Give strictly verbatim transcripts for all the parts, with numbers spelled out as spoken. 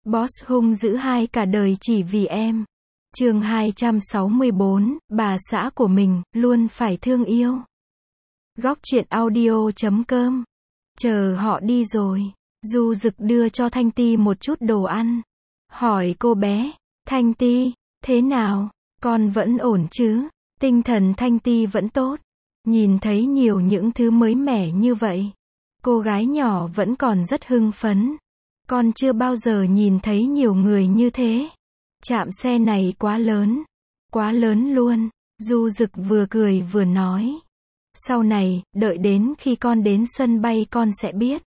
Boss hung dữ hai cả đời chỉ vì em. Chương hai trăm sáu mươi bốn, bà xã của mình, luôn phải thương yêu. Góc truyện audio chấm com. Chờ họ đi rồi, Du Dực đưa cho Thanh Ti một chút đồ ăn. Hỏi cô bé, Thanh Ti, thế nào, con vẫn ổn chứ? Tinh thần Thanh Ti vẫn tốt. Nhìn thấy nhiều những thứ mới mẻ như vậy, cô gái nhỏ vẫn còn rất hưng phấn. Con chưa bao giờ nhìn thấy nhiều người như thế. Trạm xe này quá lớn. Quá lớn luôn. Du Dực vừa cười vừa nói. Sau này, đợi đến khi con đến sân bay con sẽ biết.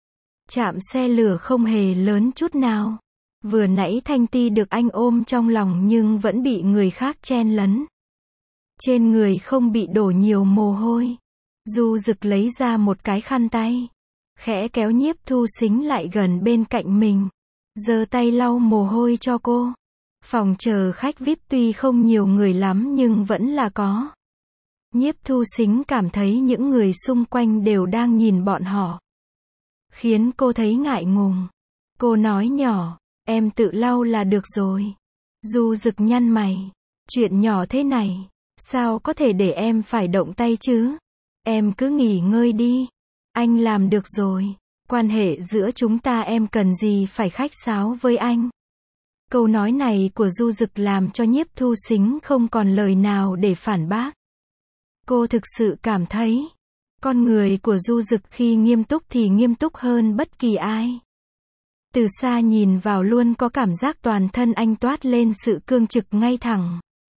Trạm xe lửa không hề lớn chút nào. Vừa nãy Thanh Ti được anh ôm trong lòng nhưng vẫn bị người khác chen lấn. Trên người không bị đổ nhiều mồ hôi. Du Dực lấy ra một cái khăn tay. Khẽ kéo Nhiếp Thu Sính lại gần bên cạnh mình. Giơ tay lau mồ hôi cho cô. Phòng chờ khách vi ai pi tuy không nhiều người lắm nhưng vẫn là có. Nhiếp Thu Sính cảm thấy những người xung quanh đều đang nhìn bọn họ. Khiến cô thấy ngại ngùng. Cô nói nhỏ, em tự lau là được rồi. Du Dực nhăn mày. Chuyện nhỏ thế này, sao có thể để em phải động tay chứ? Em cứ nghỉ ngơi đi. Anh làm được rồi. Quan hệ giữa chúng ta em cần gì phải khách sáo với anh. Câu nói này của Du Dực làm cho Nhiếp Thu Sính không còn lời nào để phản bác. Cô thực sự cảm thấy, con người của Du Dực khi nghiêm túc thì nghiêm túc hơn bất kỳ ai. Từ xa nhìn vào luôn có cảm giác toàn thân anh toát lên sự cương trực ngay thẳng.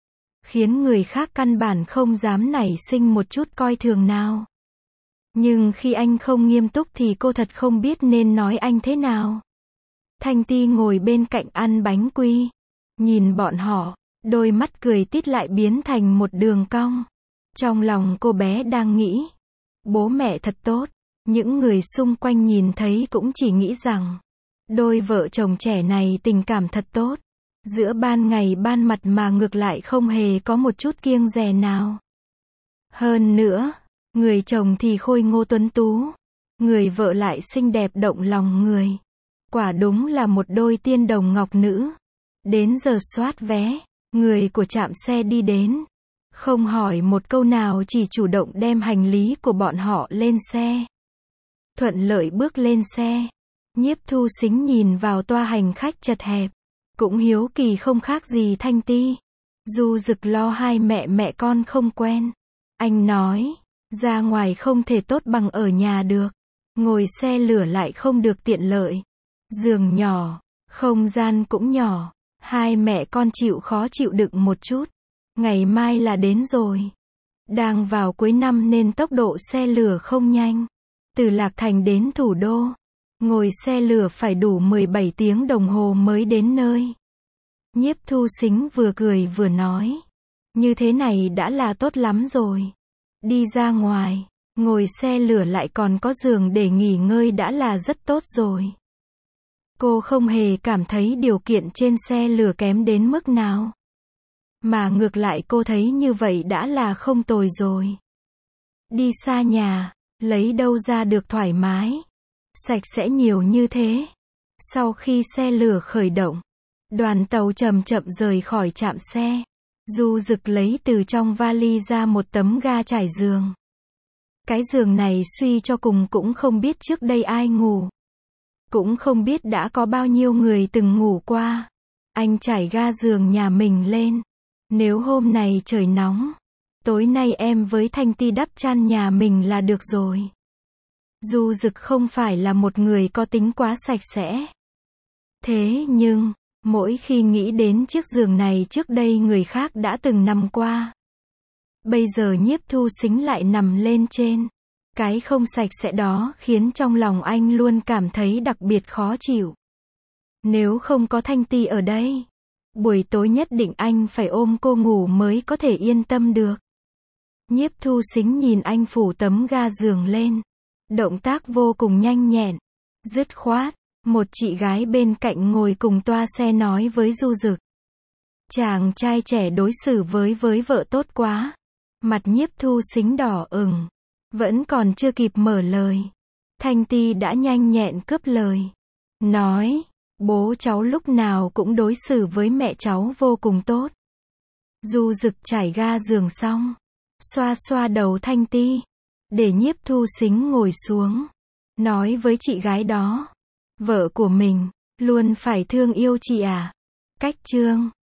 Khiến người khác căn bản không dám nảy sinh một chút coi thường nào. Nhưng khi anh không nghiêm túc thì cô thật không biết nên nói anh thế nào. Thanh Ti ngồi bên cạnh ăn bánh quy. Nhìn bọn họ, đôi mắt cười tít lại biến thành một đường cong. Trong lòng cô bé đang nghĩ, bố mẹ thật tốt. Những người xung quanh nhìn thấy cũng chỉ nghĩ rằng, đôi vợ chồng trẻ này tình cảm thật tốt. Giữa ban ngày ban mặt mà ngược lại không hề có một chút kiêng dè nào. Hơn nữa, người chồng thì khôi ngô tuấn tú. Người vợ lại xinh đẹp động lòng người. Quả đúng là một đôi tiên đồng ngọc nữ. Đến giờ soát vé, người của trạm xe đi đến. Không hỏi một câu nào chỉ chủ động đem hành lý của bọn họ lên xe. Thuận lợi bước lên xe. Nhiếp Thu Sính nhìn vào toa hành khách chật hẹp. Cũng hiếu kỳ không khác gì Thanh Ti. Du Dực lo hai mẹ mẹ con không quen. Anh nói, ra ngoài không thể tốt bằng ở nhà được. Ngồi xe lửa lại không được tiện lợi. Giường nhỏ, không gian cũng nhỏ. Hai mẹ con chịu khó chịu đựng một chút. Ngày mai là đến rồi. Đang vào cuối năm nên tốc độ xe lửa không nhanh. Từ Lạc Thành đến thủ đô, ngồi xe lửa phải đủ mười bảy tiếng đồng hồ mới đến nơi. Nhiếp Thu Sính vừa cười vừa nói. Như thế này đã là tốt lắm rồi. Đi ra ngoài, ngồi xe lửa lại còn có giường để nghỉ ngơi đã là rất tốt rồi. Cô không hề cảm thấy điều kiện trên xe lửa kém đến mức nào. Mà ngược lại cô thấy như vậy đã là không tồi rồi. Đi xa nhà, lấy đâu ra được thoải mái. Sạch sẽ nhiều như thế. Sau khi xe lửa khởi động, đoàn tàu chậm chậm rời khỏi trạm xe. Du Dực lấy từ trong vali ra một tấm ga trải giường. Cái giường này suy cho cùng cũng không biết trước đây ai ngủ. Cũng không biết đã có bao nhiêu người từng ngủ qua. Anh trải ga giường nhà mình lên. Nếu hôm nay trời nóng, tối nay em với Thanh Ti đắp chăn nhà mình là được rồi. Du Dực không phải là một người có tính quá sạch sẽ. Thế nhưng, mỗi khi nghĩ đến chiếc giường này trước đây người khác đã từng nằm qua. Bây giờ Nhiếp Thu Sính lại nằm lên trên. Cái không sạch sẽ đó khiến trong lòng anh luôn cảm thấy đặc biệt khó chịu. Nếu không có Thanh Ti ở đây, buổi tối nhất định anh phải ôm cô ngủ mới có thể yên tâm được. Nhiếp Thu Sính nhìn anh phủ tấm ga giường lên. Động tác vô cùng nhanh nhẹn, dứt khoát. Một chị gái bên cạnh ngồi cùng toa xe nói với Du Dực. Chàng trai trẻ đối xử với với vợ tốt quá. Mặt Nhiếp Thu Sính đỏ ửng. Vẫn còn chưa kịp mở lời. Thanh Ti đã nhanh nhẹn cướp lời. Nói, Bố cháu lúc nào cũng đối xử với mẹ cháu vô cùng tốt. Du Dực trải ga giường xong, xoa xoa đầu Thanh Ti, để Nhiếp Thu Xính ngồi xuống, nói với chị gái đó, vợ của mình, luôn phải thương yêu chị à. Cách chương